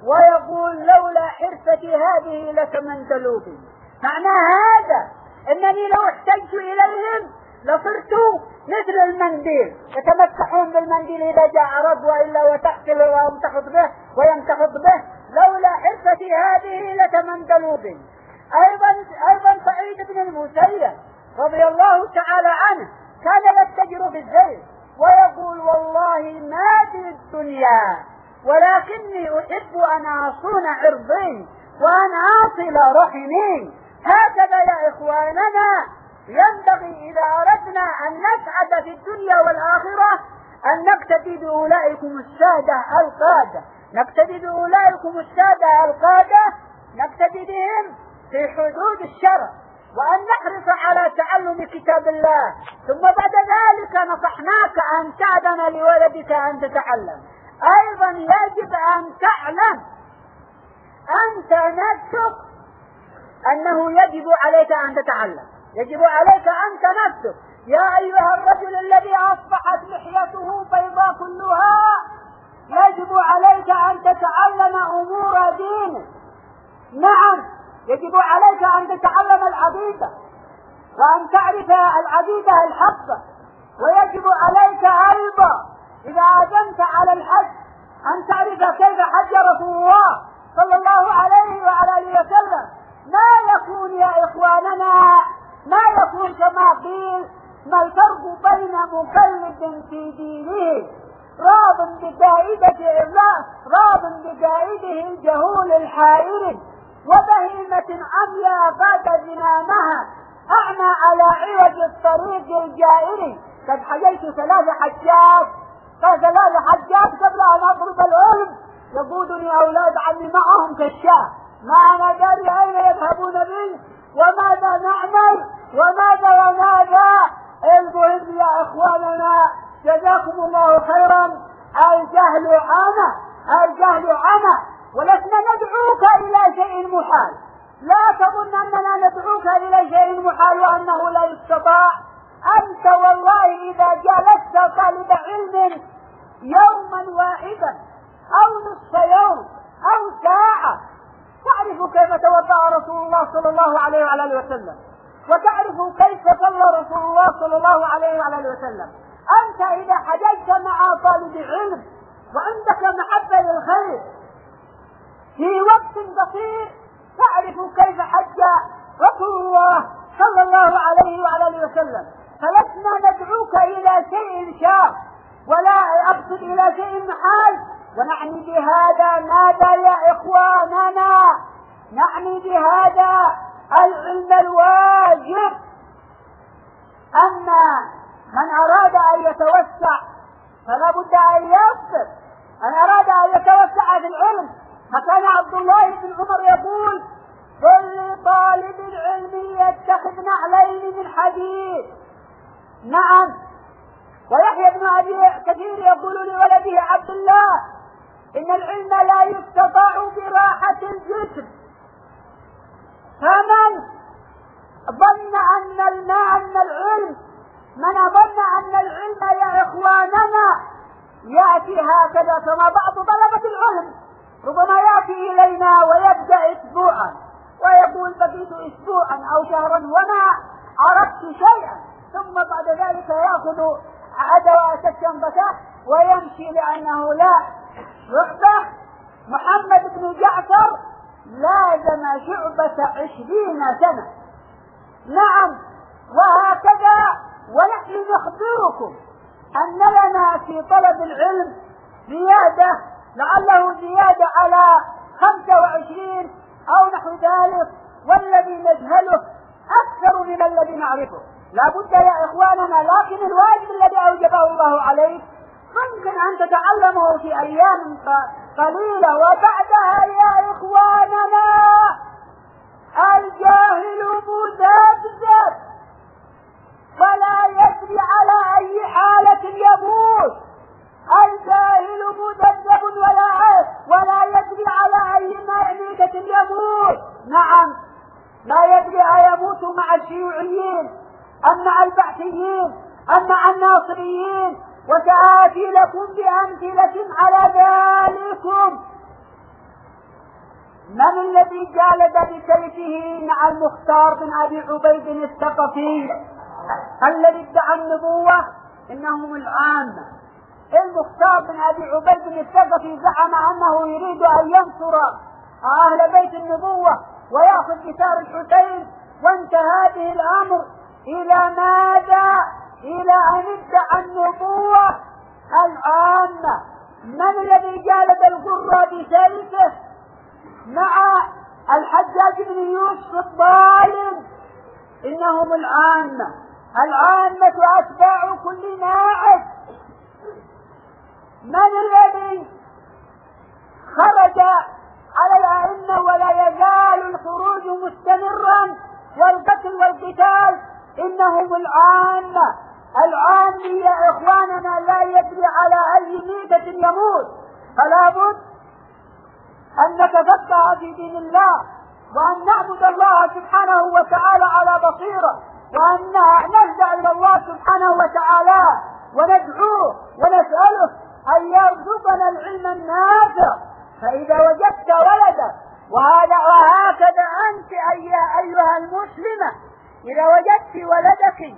ويقول لولا حرفتي هذه لكمنت لوبي. معنى هذا انني لو احتجت اليهم لصرت مثل المنديل، يتمسحون بالمنديل اذا جاء عرض والا وتحفل ويمتحط به ويمتحط به. لولا حرفتي هذه لكمنت لوبي. ايضا ايضا سعيد بن المسيب رضي الله تعالى عنه كان يتجر في الزيت ويقول والله ما في الدنيا ولكني احب ان اصون عرضي وان اصل رحمي. هكذا يا اخواننا ينبغي اذا اردنا ان نسعد في الدنيا والاخره ان نقتدي باولئكم الساده القاده، نقتدي باولئكم الساده القاده، نقتدي بهم في حدود الشرع، وأن نحرص على تعلم كتاب الله. ثم بعد ذلك نصحناك أن تأذن لولدك أن تتعلم. أيضا يجب أن تعلم أنت نفسك أنه يجب عليك أن تتعلم، يجب عليك أنت نفسك. يا أيها الرجل الذي أصبحت لحيته بيضاء كلها يجب عليك أن تتعلم أمور دينك. نعم، يجب عليك أن تتعلم العقيدة وأن تعرف العقيدة الحقة. ويجب عليك أيضا إذا عزمت على الحج أن تعرف كيف حج رسول الله صلى الله عليه وعلى آله وسلم. ما يكون يا إخواننا ما يكون كما قيل ما الفرق بين مقلد في دينه راض بقائده الله راض بقائده الجهول الحائر وبهيمة عمياء فات زمامها أعمى على عوج الطريق الجائر. قد حجيت ثلاث حجات ثلاث حجات قبل أن أضرب العلم يقودني أولاد عمي معهم كالشاه، ما أنا داري أين يذهبون بي وماذا نعمل وماذا وماذا. المهم يا إخواننا جزاكم الله خيرا، الجهل عمى، الجهل عمى، ولسنا ندعوك إلى شيء محال. لا تظن أننا ندعوك إلى شيء محال وأنه لا يستطاع. أنت والله إذا جلست طالب علم يوما واحدا أو نصف يوم أو ساعة تعرف كيف توضأ رسول الله صلى الله عليه وعلى آله وسلم، وتعرف كيف صلى رسول الله صلى الله عليه وعلى آله وسلم. أنت إذا حججت مع طالب علم وعندك محبة للخير في وقت قصير تعرف كيف حج رسول الله صلى الله عليه وعلى آله وسلم. فلسنا ندعوك إلى شيء شاق ولا أقصد إلى شيء محال. ونعني بهذا ماذا يا إخواننا؟ نعني بهذا العلم الواجب. أما من أراد أن يتوسع فلا بد أن يصبر. من أراد أن يتوسع في العلم فكان عبد الله بن عمر يقول كل طالب العلم يتخذ نعلين من حديد. نعم. ويحيى بن أبي كثير يقول لولده عبد الله إن العلم لا يستطاع براحة الجسم. فمن ظن أن الماء أن العلم من ظن أن العلم يا إخواننا يأتي هكذا كما بعض طلبة العلم ربما يأتي إلينا ويبدأ أسبوعا ويقول بقيت أسبوعا أو شهرا وما عرفت شيئا، ثم بعد ذلك يأخذ أدوات الشنطة ويمشي لأنه لا يخبر. محمد بن جعفر لازم شعبة عشرين سنة. نعم. وهكذا ونحن نخبركم أن لنا في طلب العلم زيادة لعله زيادة على خمسة وعشرين أو نحو ذلك، والذي نجهله أكثر من الذي نعرفه. لا بد يا إخواننا، لكن الواجب الذي أوجبه الله عليك ممكن أن تتعلمه في أيام قليلة، وبعدها يا إخواننا الجاهل مذبذب ولا يدري على أي حالة يموت. الجاهل مذبذب ولا ولا يدري على أي ميتة يموت. نعم، لا يدري أيموت مع الشيوعيين أم مع البعثيين أم مع الناصريين، وسآتي لكم بأمثلة على ذلكم. من الذي جالد بسيفه مع المختار بن أبي عبيد الثقفي الذي ادعى النبوة؟ إنهم العامة. المختار بن أبي عبيد الثقفي زعم أنه يريد أن ينصر أهل بيت النبوة ويأخذ بثار الحسين، وانتهى هذه الأمر إلى ماذا؟ إلى أن ادعى النبوة العامة. من الذي جالد القرى بسيفه مع الحجاج بن يوسف الظالم؟ إنهم العامة. العامة أتباع كل ناعم. من الذي خرج على الأئمة ولا يزال الخروج مستمرا والقتل والقتال؟ إنهم العامة. العامي يا إخواننا لا يدري على أي ميتة يموت، فلا بد أن نتفقه في دين الله، وأن نعبد الله سبحانه وتعالى على بصيرة، وأن نرجع إلى الله سبحانه وتعالى ندعوه ونسأله أن يرزقنا العلم النافع. فإذا وجدت ولدا، وهذا وهكذا أنت أيها المسلمة، إذا وجدت ولدك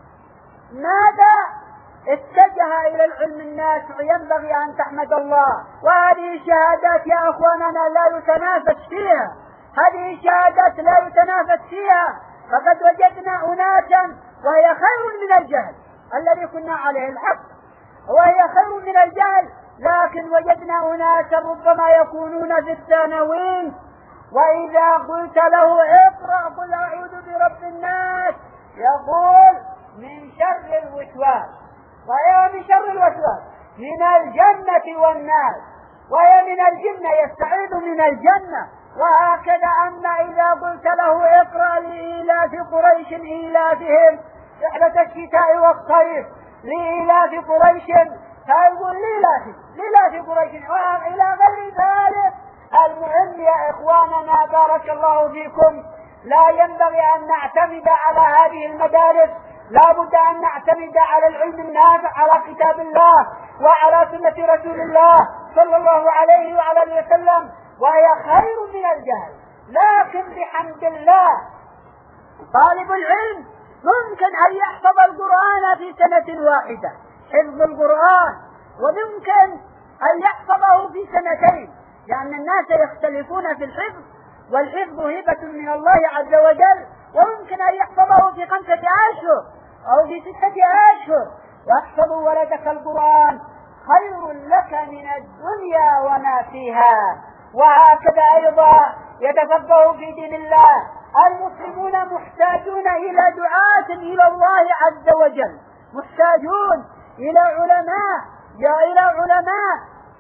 ماذا؟ اتجه إلى العلم النافع، ينبغي أن تحمد الله. وهذه الشهادات يا أخواننا لا يتنافس فيها، هذه الشهادات لا يتنافس فيها. فقد وجدنا أناسا وهي خير من الجهل الذي كنا عليه الحق، وهي خير من الجهل، لكن وجدنا أناسا ربما يكونون في الثانوين، وإذا قلت له اقرأ قل أعوذ برب الناس يقول من شر الوسواس، وهي من شر الوسواس من الجنة والناس، وهي من الجنة يستعيذ من الجنة. وهكذا أما إذا قلت له اقرأ لإيلاف قريش إيلافهم رحلة الشتاء والصيف، لإيلاف قريش، فيقول لإيلاف لإيلاف قريش إلى غير ذلك. المهم يا إخواننا بارك الله فيكم، لا ينبغي أن نعتمد على هذه المدارس، لا بد أن نعتمد على العلم النافع، على كتاب الله وعلى سنة رسول الله صلى الله عليه وعلى وسلم، وهي خير من الجهل. لكن بحمد الله طالب العلم ممكن أن يحفظ القرآن في سنة واحدة، حفظ القرآن، وممكن أن يحفظه في سنتين، لأن الناس يختلفون في الحفظ، والحفظ هبة من الله عز وجل. وممكن أن يحفظه في خمسة أشهر أو في ستة أشهر. واحفظ ولدك القرآن خير لك من الدنيا وما فيها. وهكذا أيضا يتفقه في دين الله. المسلمون محتاجون إلى دعاة إلى الله عز وجل، محتاجون إلى علماء يا إلى علماء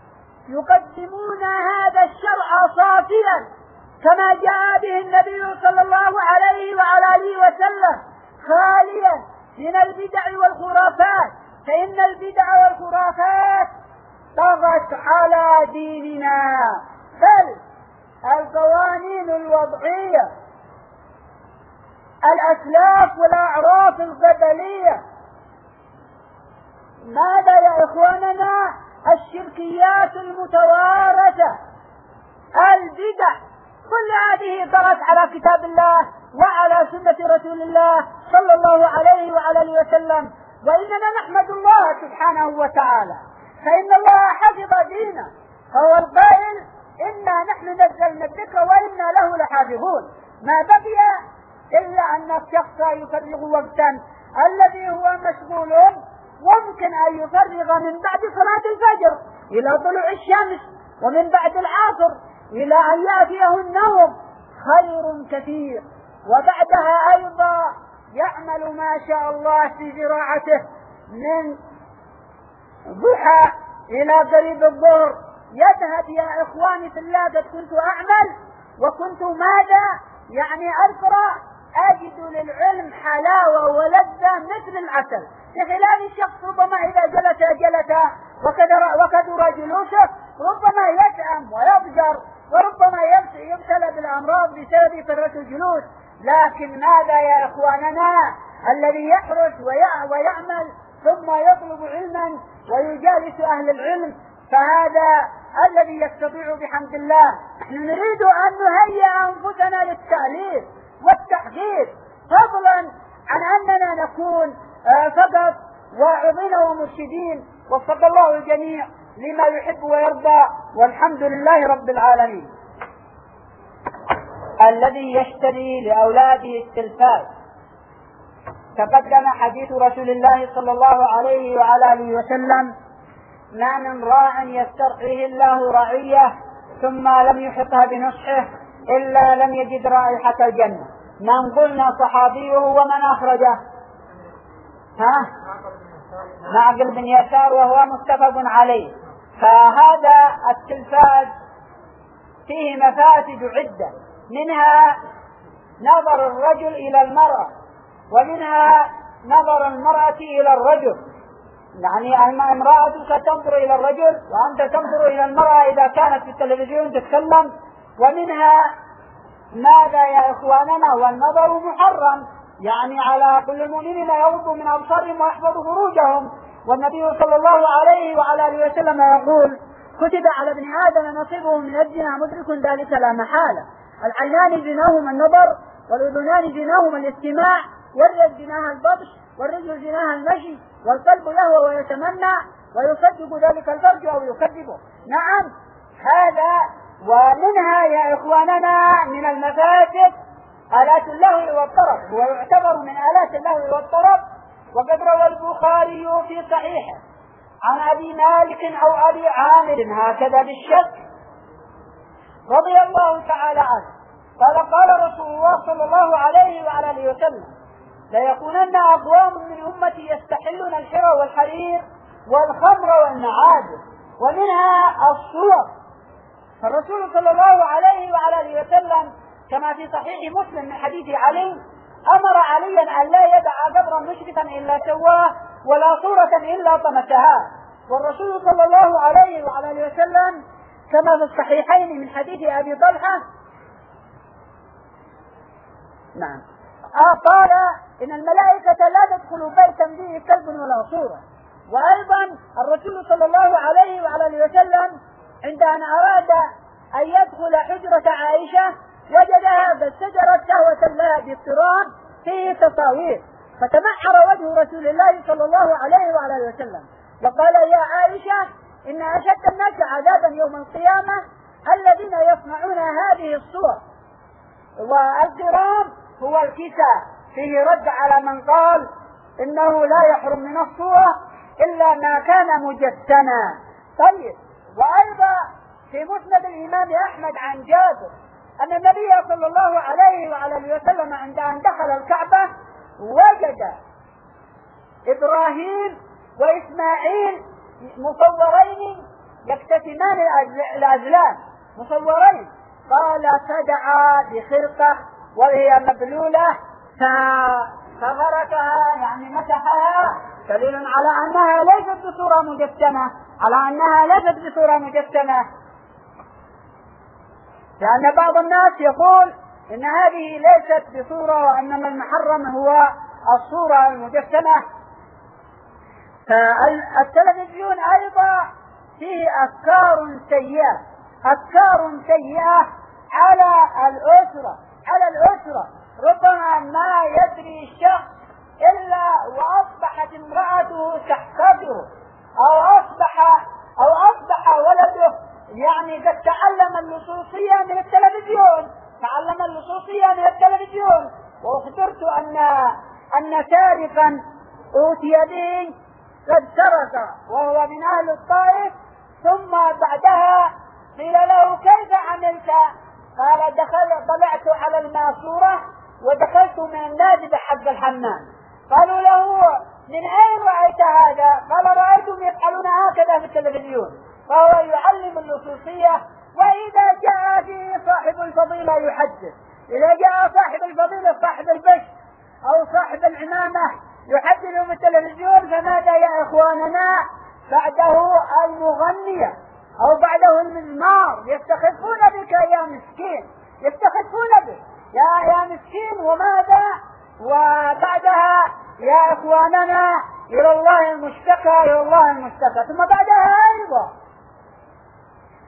يقدمون هذا الشرع صافيا كما جاء به النبي صلى الله عليه وعلى آله وسلم، خاليا من البدع والخرافات، فإن البدع والخرافات طغت على ديننا. بل القوانين الوضعية، الأسلاف والأعراف القبلية، ماذا يا إخواننا؟ الشركيات المتوارثة، البدع، كل هذه طغت على كتاب الله وعلى سنة رسول الله صلى الله عليه وعلى آله وسلم. وإننا نحمد الله سبحانه وتعالى، فإن الله حفظ دينه، فهو القائل إنا نحن نزلنا الذكر وإنا له لحافظون. ما بقي إلا أن الشخص يفرغ وقتا الذي هو مشغول، ممكن أن يفرغ من بعد صلاة الفجر إلى طلوع الشمس، ومن بعد العصر إلى أن يأتيه النوم، خير كثير. وبعدها أيضا يعمل ما شاء الله في زراعته من ضحى إلى قريب الظهر، يذهب يا إخواني في الله. قد كنت أعمل وكنت ماذا يعني أقرأ، أجد للعلم حلاوة ولذة مثل العسل، بخلاف الشخص ربما إذا جلس جلس وكثر جلوسه ربما يتأم ويضجر، وربما يبتلى بالأمراض بسبب كثرة الجلوس. لكن ماذا يا إخواننا؟ الذي يحرص ويعمل ثم يطلب علما ويجالس أهل العلم، فهذا الذي يستطيع بحمد الله. نحن نريد أن نهيئ أنفسنا للتأليف والتحقيق، فضلا عن أننا نكون فقط واعظين ومرشدين. وفق الله الجميع لما يحب ويرضى، والحمد لله رب العالمين. الذي يشتري لأولاده التلفاز، تقدم حديث رسول الله صلى الله عليه وعلى آله وسلم: ما من راع يسترعيه الله رعية ثم لم يحطها بنصحه إلا لم يجد رائحة الجنة. من قلنا صحابيه ومن أخرجه؟ ها؟ معقل بن يسار، وهو متفق عليه. فهذا التلفاز فيه مفاسد عدة، منها نظر الرجل إلى المرأة، ومنها نظر المرأة إلى الرجل، يعني امرأتك تنظر إلى الرجل وأنت تنظر إلى المرأة إذا كانت في التلفزيون تتكلم. ومنها ماذا يا إخواننا؟ والنظر محرم، يعني على كل المؤمنين يغضوا من أبصارهم ويحفظوا فروجهم. والنبي صلى الله عليه وعلى آله وسلم يقول: كتب على ابن آدم نصيبه من الزنا مدرك ذلك لا محالة. العينان زناهما النظر، والأذنان زناهما الاستماع، واليد زناها البطش، والرجل زناها المشي، والقلب يهوى ويتمنى، ويصدق ذلك الفرج أو يكذبه. نعم، هذا. ومنها يا إخواننا من المفاسد آلات اللهو والطرب، هو يعتبر من آلات اللهو والطرب. وقد روى البخاري في صحيحه عن أبي مالك أو أبي عامر هكذا بالشك رضي الله تعالى عنه قال: قال رسول الله صلى الله عليه وعلى آله وسلم: ليكونن أقوام من أمتي يستحلون الحرى والحرير والخمر والمعازف، ومنها الصور. فالرسول صلى الله عليه وعلى آله وسلم كما في صحيح مسلم من حديث علي أمر عليا أن لا يدع قبرا مشرفا إلا سواه، ولا صورة إلا طمسها. والرسول صلى الله عليه وعلى آله وسلم كما في الصحيحين من حديث أبي طلحة نعم قال: إن الملائكة لا تدخل بيتا فيه كلب ولا صورة. وأيضا الرسول صلى الله عليه وعلى آله وسلم عند أن أراد أن يدخل حجرة عائشة وجدها فاستجرت شهوة لها باضطراب فيه تصاوير، فتمحر وجه رسول الله صلى الله عليه وعلى آله وسلم وقال: يا عائشة، إن أشد الناس عذابا يوم القيامة الذين يصنعون هذه الصور. والقرام هو الكساء، فيه رد على من قال إنه لا يحرم من الصورة إلا ما كان مجسما. طيب، وأيضا في مسند الإمام أحمد عن جابر أن النبي صلى الله عليه وعلى آله وسلم عند أن دخل الكعبة وجد إبراهيم وإسماعيل مصورين يكتتمان الأزلام، مصورين. قال: فدعا بخرقة وهي مبلولة فغرقها، يعني مسحها، دليل على أنها ليست بصورة مجسمة، على أنها ليست بصورة مجسمة. لأن بعض الناس يقول إن هذه ليست بصورة، وإنما المحرم هو الصورة المجسمة. فالتلفزيون أيضا فيه أفكار سيئة، أفكار سيئة على الأسرة، على الأسرة. ربما ما يدري الشخص إلا وأصبحت امرأته تحتضره، أو أصبح أو أصبح ولده يعني قد تعلم اللصوصية من التلفزيون، تعلم اللصوصية من التلفزيون. وأخبرت أن أن سارقا أوتي به قد سرق وهو من أهل الطائف، ثم بعدها قيل له: كيف عملت؟ قال: دخل طلعت على الماسورة ودخلت من النادي حق الحمام. قالوا له: من أين رأيت هذا؟ قال: رأيتم يفعلون هكذا في التلفزيون. فهو يعلم اللصوصية. وإذا جاء فيه صاحب الفضيلة يحدث، إذا جاء صاحب الفضيلة صاحب البش أو صاحب العمامة يحدث في التلفزيون، فماذا يا إخواننا؟ بعده المغنية أو بعده المزمار، يستخفون بك يا مسكين، يستخفون بك يا يا مسكين. وماذا؟ وبعدها يا إخواننا إلى الله المشتكى، إلى الله المشتكى. ثم بعدها أيضا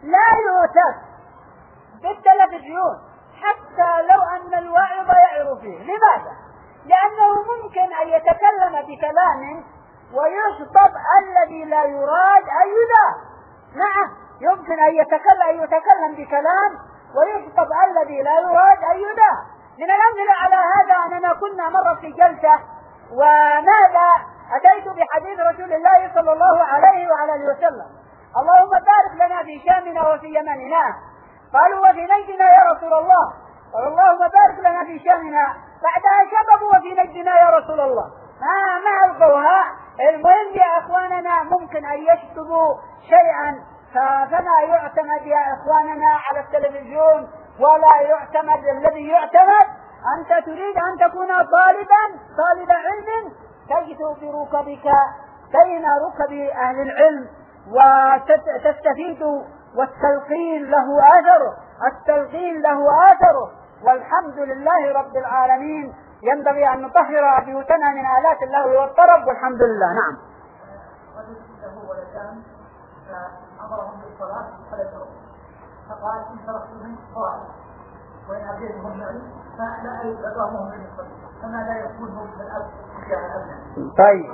لا يؤتت بالتلفزيون حتى لو أن الواعظ يعظ فيه. لماذا؟ لأنه ممكن أن يتكلم بكلام ويخطب الذي لا يراد أن يذاع. نعم، يمكن أن يتكلم, أن يتكلم بكلام ويخطب الذي لا يراد أن يذاع. من الأمثلة على هذا أننا كنا مرة في جلسة، وماذا أتيت بحديث رسول الله صلى الله عليه وعلى آله وسلم: اللهم بارك لنا في شامنا وفي يمننا. قالوا: وفي نجدنا يا رسول الله. قال: اللهم بارك لنا في شامنا. بعدها شببوا: وفي نجدنا يا رسول الله. ما ما ألقوها. المهم يا إخواننا ممكن أن يشطبوا شيئا، فما يعتمد يا إخواننا على التلفزيون، ولا يعتمد. الذي يعتمد أنت تريد أن تكون طالبا طالب علم، تجثو بركبك بين ركب أهل العلم وتستفيد، والتلقين له أثره، التلقين له أثره. والحمد لله رب العالمين. ينبغي أن نطهر بيوتنا من آلات اللهو والطرب، والحمد لله. نعم. رجل له ولدان فأمرهم بالصلاة فلتروا، فقال: إن تركتهم صلاة وإن أبيتهم معي فلا أباهم من الصلاة، فما لا يكون بالأب تجاه الأبناء. طيب،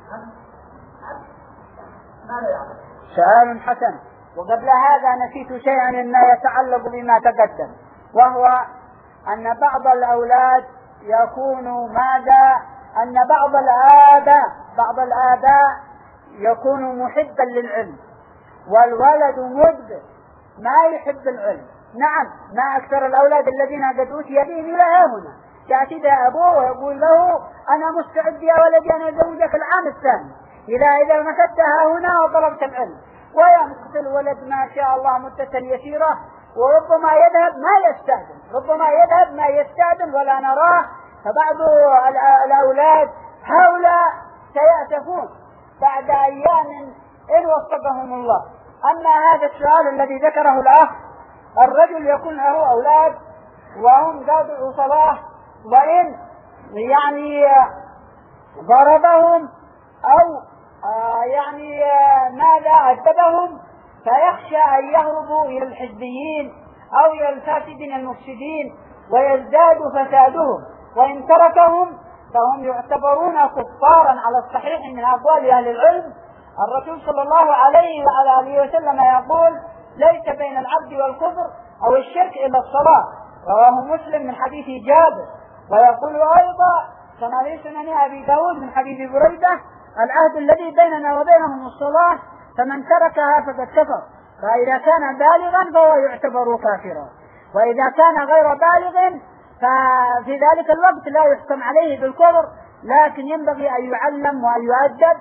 ما لا يعرف. سؤال حسن. وقبل هذا نسيت شيئا مما يتعلق بما تقدم، وهو أن بعض الأولاد يكون ماذا؟ أن بعض الآباء بعض الآباء يكون محبا للعلم، والولد مدبر ما يحب العلم. نعم، ما أكثر الأولاد الذين قد أوتي بهم إلى هنا، يأتي أبوه ويقول له: أنا مستعد يا ولدي أن أزوجك العام الثاني إذا إذا مسكتها هنا وطلبت العلم. ويمكث الولد ما شاء الله مدة يسيرة، وربما يذهب ما يستأذن، ربما يذهب ما يستأذن ولا نراه. فبعض الأولاد هؤلاء سيأسفون بعد أيام إن وفقهم الله. أما هذا السؤال الذي ذكره الأخ، الرجل يكون له أولاد وهم ذو صلاح، وإن يعني ضربهم أو يعني ماذا عذبهم، فيخشى أن يهربوا إلى الحزبيين أو إلى الفاسدين المفسدين ويزداد فسادهم، وإن تركهم فهم يعتبرون كفارا على الصحيح من أقوال أهل العلم. الرسول صلى الله عليه وعلى آله وسلم يقول: ليس بين العبد والكفر أو الشرك إلا الصلاة، رواه مسلم من حديث جابر. ويقول أيضا كما في سنن أبي داود من حديث بريدة: العهد الذي بيننا وبينهم الصلاة، فمن تركها فقد كفر. فإذا كان بالغا فهو يعتبر كافرا، وإذا كان غير بالغ ففي ذلك الوقت لا يحكم عليه بالكفر، لكن ينبغي أن يعلم وأن يؤدب.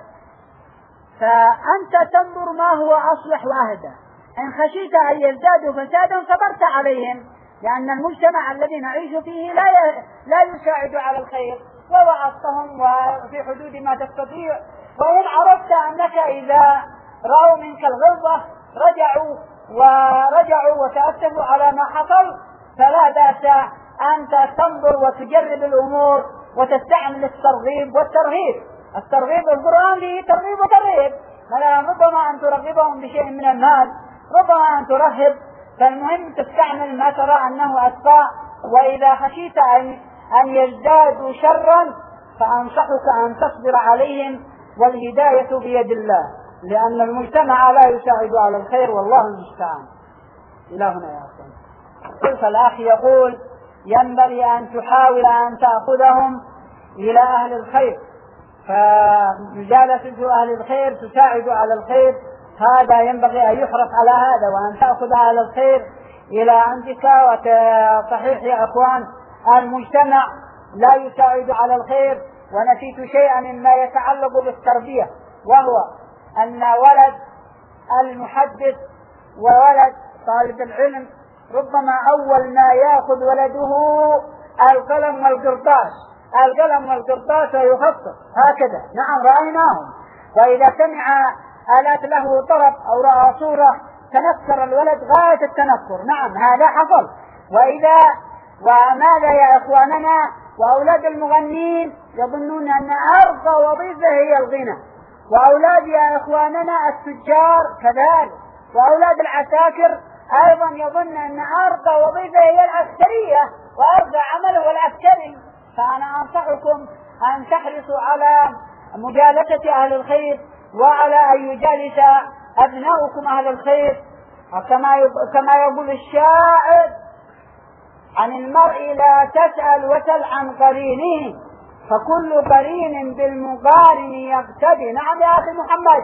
فأنت تنظر ما هو أصلح وأهدى. إن خشيت أن يزدادوا فسادا صبرت عليهم، لأن المجتمع الذي نعيش فيه لا لا يساعد على الخير، ووعظتهم وفي حدود ما تستطيع. وإن عرفت أنك إذا رأوا منك الغلظة رجعوا ورجعوا وتأسفوا على ما حصل، فلا بأس أنت تنظر وتجرب الأمور وتستعمل الترغيب والترهيب. الترغيب القرآن فيه ترغيب وترهيب، ربما أن ترغبهم بشيء من المال، ربما أن ترهب. فالمهم تستعمل ما ترى أنه أسفاء. وإذا خشيت أن أن يزدادوا شرا فأنصحك أن تصبر عليهم، والهداية بيد الله، لأن المجتمع لا يساعد على الخير، والله المستعان. إلى هنا يا أخوان. فالأخ يقول: ينبغي أن تحاول أن تأخذهم إلى أهل الخير، فمجالسة أهل الخير تساعد على الخير. هذا ينبغي أن يحرص على هذا، وأن تأخذ أهل الخير إلى عندك. وصحيح يا أخوان، المجتمع لا يساعد على الخير. ونسيت شيئا مما يتعلق بالتربية، وهو أن ولد المحدث وولد طالب العلم ربما أول ما يأخذ ولده القلم والقرطاس، القلم والقرطاس ويخطط هكذا. نعم، رأيناهم. وإذا سمع آلات له طرب أو رأى صورة تنكر الولد غاية التنكر. نعم، هذا حصل. وإذا وماذا يا إخواننا؟ وأولاد المغنين يظنون أن أرقى وظيفة هي الغنى، وأولاد يا إخواننا التجار كذلك، وأولاد العساكر أيضا يظن أن أرقى وظيفة هي العسكرية وأرقى عمل هو العسكري. فأنا أنصحكم أن تحرصوا على مجالسة أهل الخير وعلى أن يجالس أبناؤكم أهل الخير. كما يقول الشاعر: عن المرء لا تسأل وسل عن قرينه فكل قرين بالمقارن يقتدي. نعم يا أخي محمد.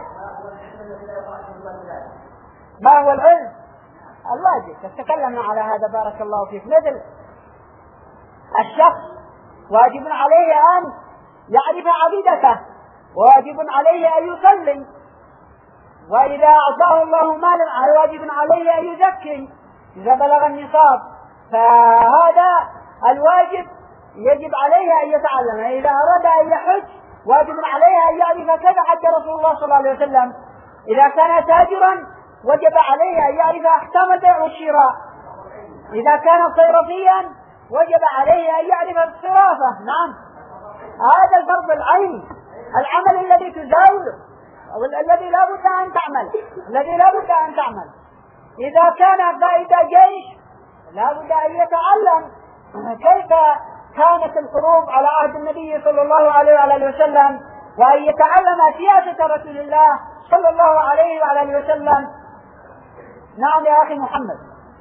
ما هو العلم؟ الواجب. تتكلمنا على هذا بارك الله فيك. مثل الشخص واجب عليه أن يعرف عقيدته، واجب عليه أن يصلي، وإذا أعطاه الله مالا واجب عليه أن يزكي إذا بلغ النصاب. فهذا الواجب يجب عليه أن يتعلم. إذا أراد أن يحج واجب عليه أن يعرف كيف حج رسول الله صلى الله عليه وسلم. إذا كان تاجرا وجب عليه أن يعرف أحكام البيع والشراء. إذا كان صيرفيا وجب عليه أن يعرف الصرافة. نعم، هذا الفرض العين، العمل الذي تزاوله أو الذي لا بد أن تعمل الذي لا بد أن تعمل. إذا كان قائد جيش لا بد أن يتعلم كيف كانت الحروب على عهد النبي صلى الله عليه وعلى وسلم، وأن يتعلم سياسة رسول الله صلى الله عليه وعلى وسلم. نعم يا أخي محمد.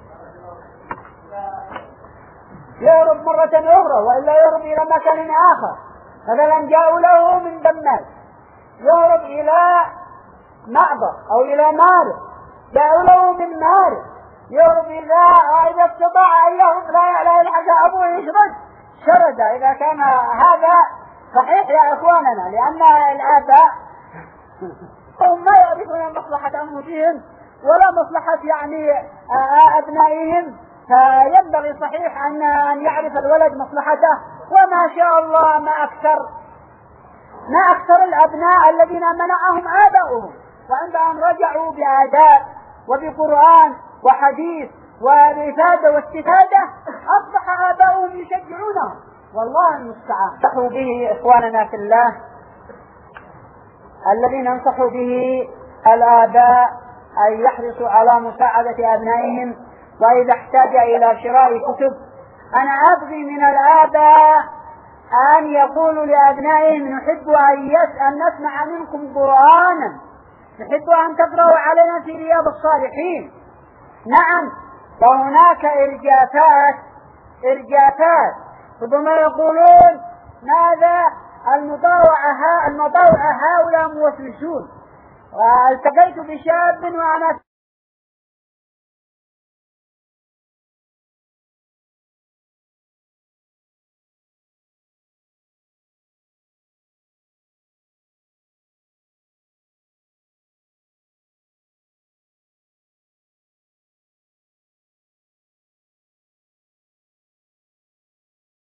يهرب مرة أخرى وإلا يهرب إلى مكان آخر. مثلا جاءوا له من دماس يهرب إلى معبر أو إلى مارب، جاءوا له من مارب يهرب إلى إذا استطاع أن يهرب لا لا يلحق أبوه يشرد شرد. إذا كان هذا صحيح يا إخواننا، لأن الآباء هم ما يعرفون مصلحة أنفسهم ولا مصلحة يعني أبنائهم، فينبغي صحيح أن يعرف الولد مصلحته. وما شاء الله ما أكثر ما أكثر الأبناء الذين منعهم آباؤهم، وعندما رجعوا بآداب وبقرآن وحديث وبإفادة واستفادة أصبح آباؤهم يشجعونهم. والله المستعان. ننصح به إخواننا في الله الذين ننصح به الآباء أن يحرصوا على مساعدة أبنائهم، وإذا احتاج إلى شراء كتب أنا أبغي من الآباء أن يقولوا لأبنائهم: نحب أن نسمع منكم قرآنا، نحب أن تقرأوا علينا في رياض الصالحين. نعم، وهناك إرجافات إرجافات ربما يقولون: ماذا المطاوعة المطاوعة هؤلاء موسوسون. والتقيت بشاب وأنا